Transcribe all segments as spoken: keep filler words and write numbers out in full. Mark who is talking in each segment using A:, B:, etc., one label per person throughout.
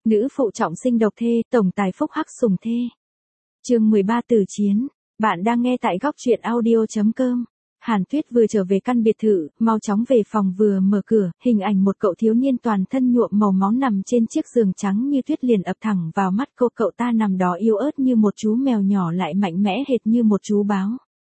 A: Nữ phụ trọng sinh độc thê, tổng tài phúc hắc sủng thê. Chương mười ba Tử chiến. Bạn đang nghe tại góc truyện audio chấm com. Hàn Tuyết vừa trở về căn biệt thự, mau chóng về phòng vừa mở cửa, hình ảnh một cậu thiếu niên toàn thân nhuộm màu máu nằm trên chiếc giường trắng như tuyết liền ập thẳng vào mắt cô. Cậu ta nằm đó yếu ớt như một chú mèo nhỏ lại mạnh mẽ hệt như một chú báo.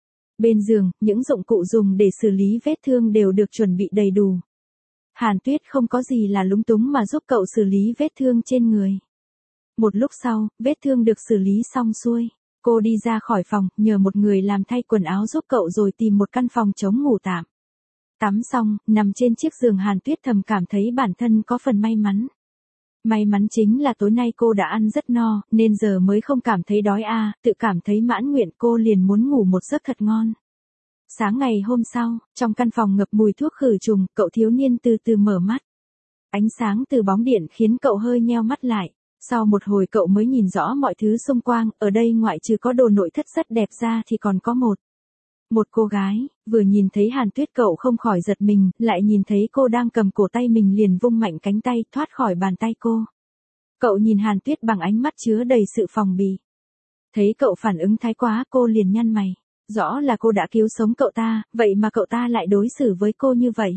A: Bên giường, những dụng cụ dùng để xử lý vết thương đều được chuẩn bị đầy đủ. Hàn Tuyết không có gì là lúng túng mà giúp cậu xử lý vết thương trên người. Một lúc sau, vết thương được xử lý xong xuôi. Cô đi ra khỏi phòng, nhờ một người làm thay quần áo giúp cậu rồi tìm một căn phòng trống ngủ tạm. Tắm xong, nằm trên chiếc giường Hàn Tuyết thầm cảm thấy bản thân có phần may mắn. May mắn chính là tối nay cô đã ăn rất no, nên giờ mới không cảm thấy đói à, tự cảm thấy mãn nguyện cô liền muốn ngủ một giấc thật ngon. Sáng ngày hôm sau, trong căn phòng ngập mùi thuốc khử trùng, cậu thiếu niên từ từ mở mắt. Ánh sáng từ bóng điện khiến cậu hơi nheo mắt lại. Sau một hồi cậu mới nhìn rõ mọi thứ xung quanh, ở đây ngoại trừ có đồ nội thất rất đẹp ra thì còn có một. Một cô gái, vừa nhìn thấy Hàn Tuyết cậu không khỏi giật mình, lại nhìn thấy cô đang cầm cổ tay mình liền vung mạnh cánh tay thoát khỏi bàn tay cô. Cậu nhìn Hàn Tuyết bằng ánh mắt chứa đầy sự phòng bị. Thấy cậu phản ứng thái quá cô liền nhăn mày. Rõ là cô đã cứu sống cậu ta, vậy mà cậu ta lại đối xử với cô như vậy.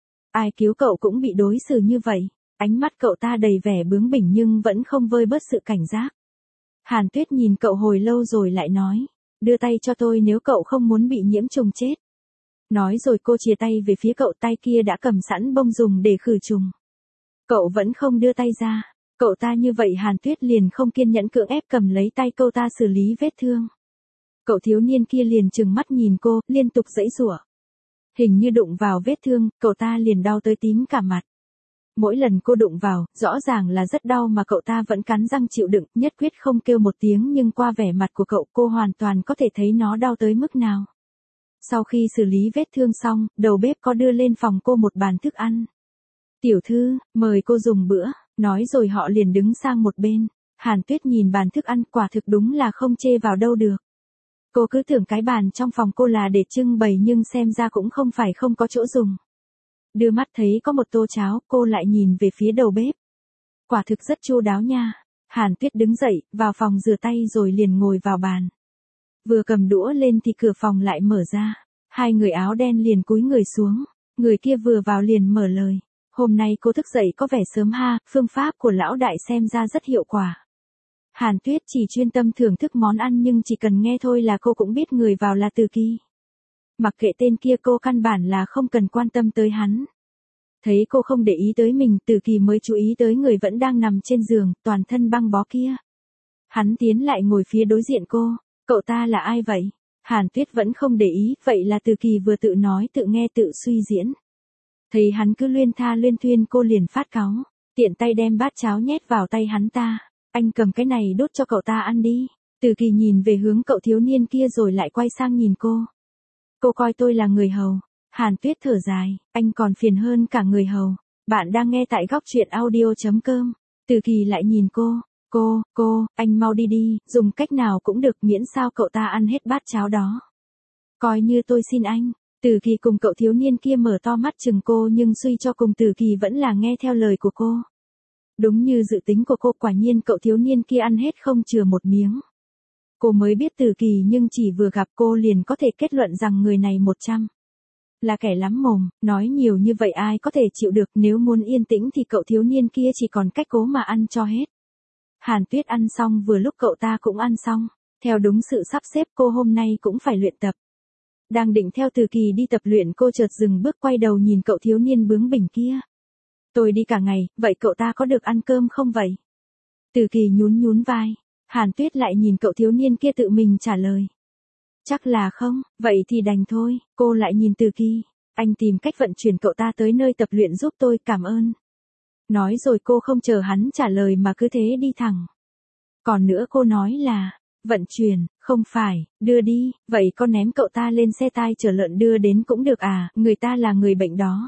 A: Ai cứu cậu cũng bị đối xử như vậy. Ánh mắt cậu ta đầy vẻ bướng bỉnh nhưng vẫn không vơi bớt sự cảnh giác. Hàn Tuyết nhìn cậu hồi lâu rồi lại nói, đưa tay cho tôi nếu cậu không muốn bị nhiễm trùng chết. Nói rồi cô chìa tay về phía cậu, tay kia đã cầm sẵn bông dùng để khử trùng. Cậu vẫn không đưa tay ra, cậu ta như vậy Hàn Tuyết liền không kiên nhẫn cưỡng ép cầm lấy tay cậu ta xử lý vết thương. Cậu thiếu niên kia liền trừng mắt nhìn cô, liên tục giãy giụa. Hình như đụng vào vết thương, cậu ta liền đau tới tím cả mặt. Mỗi lần cô đụng vào, rõ ràng là rất đau mà cậu ta vẫn cắn răng chịu đựng, nhất quyết không kêu một tiếng nhưng qua vẻ mặt của cậu cô hoàn toàn có thể thấy nó đau tới mức nào. Sau khi xử lý vết thương xong, đầu bếp có đưa lên phòng cô một bàn thức ăn. Tiểu thư, mời cô dùng bữa, nói rồi họ liền đứng sang một bên. Hàn Tuyết nhìn bàn thức ăn quả thực đúng là không chê vào đâu được. Cô cứ tưởng cái bàn trong phòng cô là để trưng bày nhưng xem ra cũng không phải không có chỗ dùng. Đưa mắt thấy có một tô cháo, cô lại nhìn về phía đầu bếp. Quả thực rất chu đáo nha. Hàn Tuyết đứng dậy, vào phòng rửa tay rồi liền ngồi vào bàn. Vừa cầm đũa lên thì cửa phòng lại mở ra. Hai người áo đen liền cúi người xuống. Người kia vừa vào liền mở lời. Hôm nay cô thức dậy có vẻ sớm ha, phương pháp của lão đại xem ra rất hiệu quả. Hàn Tuyết chỉ chuyên tâm thưởng thức món ăn nhưng chỉ cần nghe thôi là cô cũng biết người vào là Từ Kỳ. Mặc kệ tên kia cô căn bản là không cần quan tâm tới hắn. Thấy cô không để ý tới mình, Từ Kỳ mới chú ý tới người vẫn đang nằm trên giường, toàn thân băng bó kia. Hắn tiến lại ngồi phía đối diện cô, cậu ta là ai vậy? Hàn Tuyết vẫn không để ý, vậy là Từ Kỳ vừa tự nói tự nghe tự suy diễn. Thấy hắn cứ luyên tha luyên thuyên cô liền phát cáu, tiện tay đem bát cháo nhét vào tay hắn ta. Anh cầm cái này đốt cho cậu ta ăn đi. Từ Kỳ nhìn về hướng cậu thiếu niên kia rồi lại quay sang nhìn cô. Cô coi tôi là người hầu. Hàn Tuyết thở dài, anh còn phiền hơn cả người hầu. Bạn đang nghe tại góc truyện audio chấm com. Từ Kỳ lại nhìn cô. Cô, cô, anh mau đi đi, dùng cách nào cũng được miễn sao cậu ta ăn hết bát cháo đó. Coi như tôi xin anh. Từ Kỳ cùng cậu thiếu niên kia mở to mắt chừng cô nhưng suy cho cùng Từ Kỳ vẫn là nghe theo lời của cô. Đúng như dự tính của cô, quả nhiên cậu thiếu niên kia ăn hết không chừa một miếng. Cô mới biết Từ Kỳ nhưng chỉ vừa gặp cô liền có thể kết luận rằng người này một trăm. Là kẻ lắm mồm, nói nhiều như vậy ai có thể chịu được, nếu muốn yên tĩnh thì cậu thiếu niên kia chỉ còn cách cố mà ăn cho hết. Hàn Tuyết ăn xong vừa lúc cậu ta cũng ăn xong, theo đúng sự sắp xếp cô hôm nay cũng phải luyện tập. Đang định theo Từ Kỳ đi tập luyện cô chợt dừng bước quay đầu nhìn cậu thiếu niên bướng bỉnh kia. Tôi đi cả ngày, vậy cậu ta có được ăn cơm không vậy? Từ Kỳ nhún nhún vai. Hàn Tuyết lại nhìn cậu thiếu niên kia tự mình trả lời. Chắc là không, vậy thì đành thôi. Cô lại nhìn Từ Kỳ. Anh tìm cách vận chuyển cậu ta tới nơi tập luyện giúp tôi, cảm ơn. Nói rồi cô không chờ hắn trả lời mà cứ thế đi thẳng. Còn nữa cô nói là, vận chuyển, không phải, đưa đi, vậy con ném cậu ta lên xe tai chở lợn đưa đến cũng được à, người ta là người bệnh đó.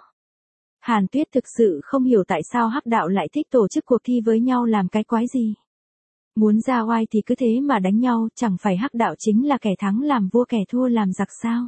A: Hàn Tuyết thực sự không hiểu tại sao hắc đạo lại thích tổ chức cuộc thi với nhau làm cái quái gì. Muốn ra oai thì cứ thế mà đánh nhau, chẳng phải hắc đạo chính là kẻ thắng làm vua kẻ thua làm giặc sao.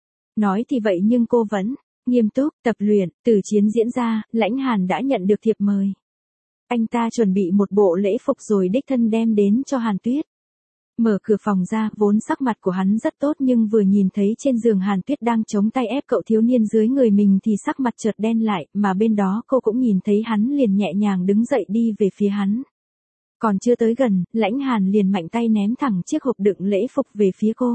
A: Nói thì vậy nhưng cô vẫn nghiêm túc tập luyện. Từ chiến diễn ra, Lãnh Hàn đã nhận được thiệp mời. Anh ta chuẩn bị một bộ lễ phục rồi đích thân đem đến cho Hàn Tuyết. Mở cửa phòng ra, vốn sắc mặt của hắn rất tốt nhưng vừa nhìn thấy trên giường Hàn Tuyết đang chống tay ép cậu thiếu niên dưới người mình thì sắc mặt chợt đen lại, mà bên đó cô cũng nhìn thấy hắn liền nhẹ nhàng đứng dậy đi về phía hắn. Còn chưa tới gần, Lãnh Hàn liền mạnh tay ném thẳng chiếc hộp đựng lễ phục về phía cô.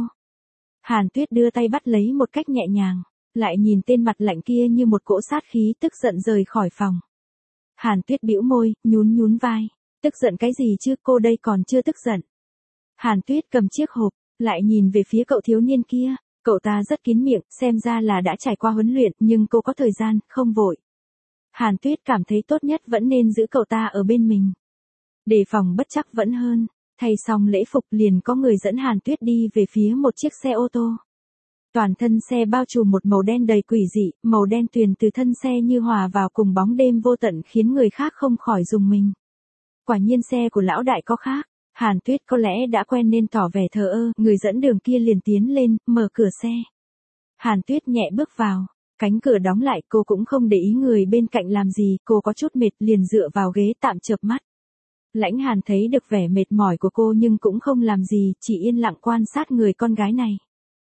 A: Hàn Tuyết đưa tay bắt lấy một cách nhẹ nhàng, lại nhìn tên mặt lạnh kia như một cỗ sát khí, tức giận rời khỏi phòng. Hàn Tuyết bĩu môi, nhún nhún vai. Tức giận cái gì chứ, cô đây còn chưa tức giận. Hàn Tuyết cầm chiếc hộp, lại nhìn về phía cậu thiếu niên kia. Cậu ta rất kín miệng, xem ra là đã trải qua huấn luyện, nhưng cô có thời gian, không vội. Hàn Tuyết cảm thấy tốt nhất vẫn nên giữ cậu ta ở bên mình. Đề phòng bất trắc vẫn hơn. Thay xong lễ phục liền có người dẫn Hàn Tuyết đi về phía một chiếc xe ô tô. Toàn thân xe bao trùm một màu đen đầy quỷ dị, màu đen tuyền từ thân xe như hòa vào cùng bóng đêm vô tận khiến người khác không khỏi rùng mình. Quả nhiên xe của lão đại có khác. Hàn Tuyết có lẽ đã quen nên tỏ vẻ thờ ơ, người dẫn đường kia liền tiến lên, mở cửa xe. Hàn Tuyết nhẹ bước vào, cánh cửa đóng lại, cô cũng không để ý người bên cạnh làm gì, cô có chút mệt liền dựa vào ghế tạm chợp mắt. Lãnh Hàn thấy được vẻ mệt mỏi của cô nhưng cũng không làm gì, chỉ yên lặng quan sát người con gái này.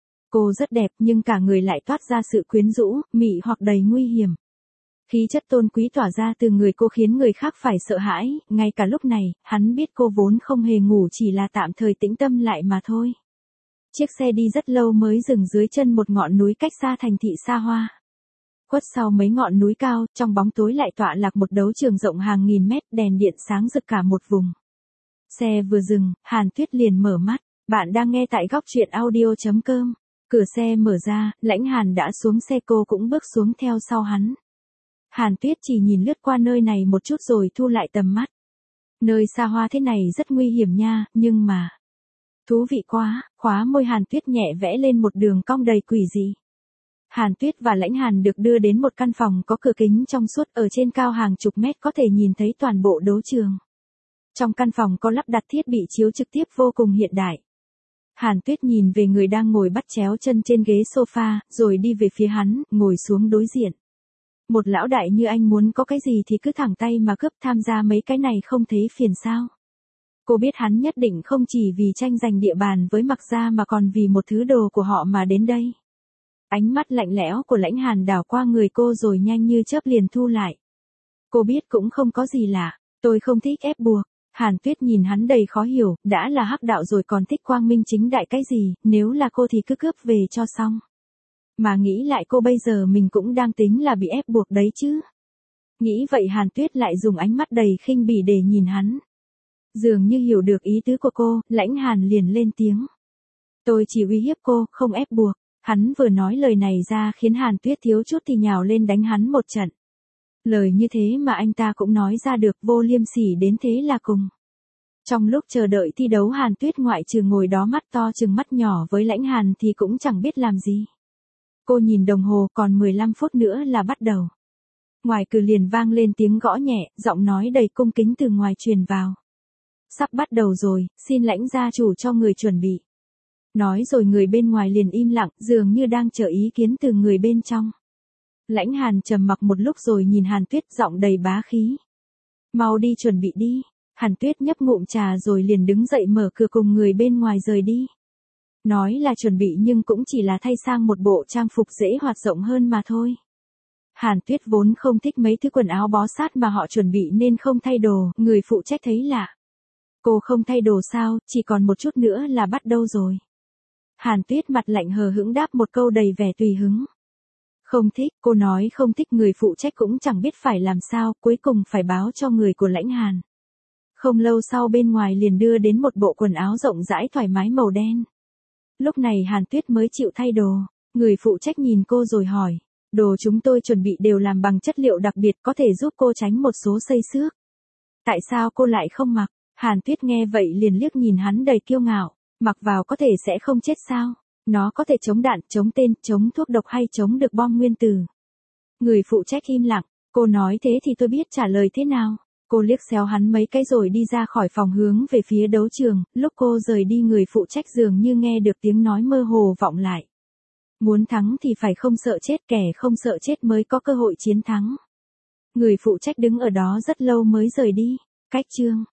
A: Cô rất đẹp nhưng cả người lại toát ra sự quyến rũ, mị hoặc đầy nguy hiểm. Khí chất tôn quý tỏa ra từ người cô khiến người khác phải sợ hãi, ngay cả lúc này, hắn biết cô vốn không hề ngủ chỉ là tạm thời tĩnh tâm lại mà thôi. Chiếc xe đi rất lâu mới dừng dưới chân một ngọn núi cách xa thành thị xa hoa. Khuất sau mấy ngọn núi cao, trong bóng tối lại tọa lạc một đấu trường rộng hàng nghìn mét, đèn điện sáng rực cả một vùng. Xe vừa dừng, Hàn Tuyết liền mở mắt. Bạn đang nghe tại góc truyện audio chấm com. Cửa xe mở ra, Lãnh Hàn đã xuống xe, cô cũng bước xuống theo sau hắn. Hàn Tuyết chỉ nhìn lướt qua nơi này một chút rồi thu lại tầm mắt. Nơi xa hoa thế này rất nguy hiểm nha, nhưng mà... Thú vị quá, khóa môi Hàn Tuyết nhẹ vẽ lên một đường cong đầy quỷ dị. Hàn Tuyết và Lãnh Hàn được đưa đến một căn phòng có cửa kính trong suốt, ở trên cao hàng chục mét có thể nhìn thấy toàn bộ đấu trường. Trong căn phòng có lắp đặt thiết bị chiếu trực tiếp vô cùng hiện đại. Hàn Tuyết nhìn về người đang ngồi bắt chéo chân trên ghế sofa, rồi đi về phía hắn, ngồi xuống đối diện. Một lão đại như anh muốn có cái gì thì cứ thẳng tay mà cướp, tham gia mấy cái này không thấy phiền sao. Cô biết hắn nhất định không chỉ vì tranh giành địa bàn với Mặc Gia mà còn vì một thứ đồ của họ mà đến đây. Ánh mắt lạnh lẽo của Lãnh Hàn đảo qua người cô rồi nhanh như chớp liền thu lại. Cô biết cũng không có gì lạ, tôi không thích ép buộc. Hàn Tuyết nhìn hắn đầy khó hiểu, đã là hắc đạo rồi còn thích quang minh chính đại cái gì, nếu là cô thì cứ cướp về cho xong. Mà nghĩ lại cô bây giờ mình cũng đang tính là bị ép buộc đấy chứ. Nghĩ vậy Hàn Tuyết lại dùng ánh mắt đầy khinh bỉ để nhìn hắn. Dường như hiểu được ý tứ của cô, Lãnh Hàn liền lên tiếng. Tôi chỉ uy hiếp cô, không ép buộc. Hắn vừa nói lời này ra khiến Hàn Tuyết thiếu chút thì nhào lên đánh hắn một trận. Lời như thế mà anh ta cũng nói ra được, vô liêm sỉ đến thế là cùng. Trong lúc chờ đợi thi đấu Hàn Tuyết ngoại trừ ngồi đó mắt to chừng mắt nhỏ với Lãnh Hàn thì cũng chẳng biết làm gì. Cô nhìn đồng hồ, còn mười lăm phút nữa là bắt đầu. Ngoài cửa liền vang lên tiếng gõ nhẹ, giọng nói đầy cung kính từ ngoài truyền vào. Sắp bắt đầu rồi, xin Lãnh gia chủ cho người chuẩn bị. Nói rồi người bên ngoài liền im lặng, dường như đang chờ ý kiến từ người bên trong. Lãnh Hàn trầm mặc một lúc rồi nhìn Hàn Tuyết, giọng đầy bá khí. Mau đi chuẩn bị đi. Hàn Tuyết nhấp ngụm trà rồi liền đứng dậy mở cửa cùng người bên ngoài rời đi. Nói là chuẩn bị nhưng cũng chỉ là thay sang một bộ trang phục dễ hoạt rộng hơn mà thôi. Hàn Tuyết vốn không thích mấy thứ quần áo bó sát mà họ chuẩn bị nên không thay đồ, người phụ trách thấy lạ. Cô không thay đồ sao, chỉ còn một chút nữa là bắt đầu rồi. Hàn Tuyết mặt lạnh hờ hững đáp một câu đầy vẻ tùy hứng. Không thích, cô nói không thích, người phụ trách cũng chẳng biết phải làm sao, cuối cùng phải báo cho người của Lãnh Hàn. Không lâu sau bên ngoài liền đưa đến một bộ quần áo rộng rãi thoải mái màu đen. Lúc này Hàn Tuyết mới chịu thay đồ, người phụ trách nhìn cô rồi hỏi, đồ chúng tôi chuẩn bị đều làm bằng chất liệu đặc biệt có thể giúp cô tránh một số xây xước. Tại sao cô lại không mặc? Hàn Tuyết nghe vậy liền liếc nhìn hắn đầy kiêu ngạo, mặc vào có thể sẽ không chết sao? Nó có thể chống đạn, chống tên, chống thuốc độc hay chống được bom nguyên tử. Người phụ trách im lặng, cô nói thế thì tôi biết trả lời thế nào. Cô liếc xéo hắn mấy cái rồi đi ra khỏi phòng hướng về phía đấu trường, lúc cô rời đi người phụ trách dường như nghe được tiếng nói mơ hồ vọng lại. Muốn thắng thì phải không sợ chết, kẻ không sợ chết mới có cơ hội chiến thắng. Người phụ trách đứng ở đó rất lâu mới rời đi. Cách chương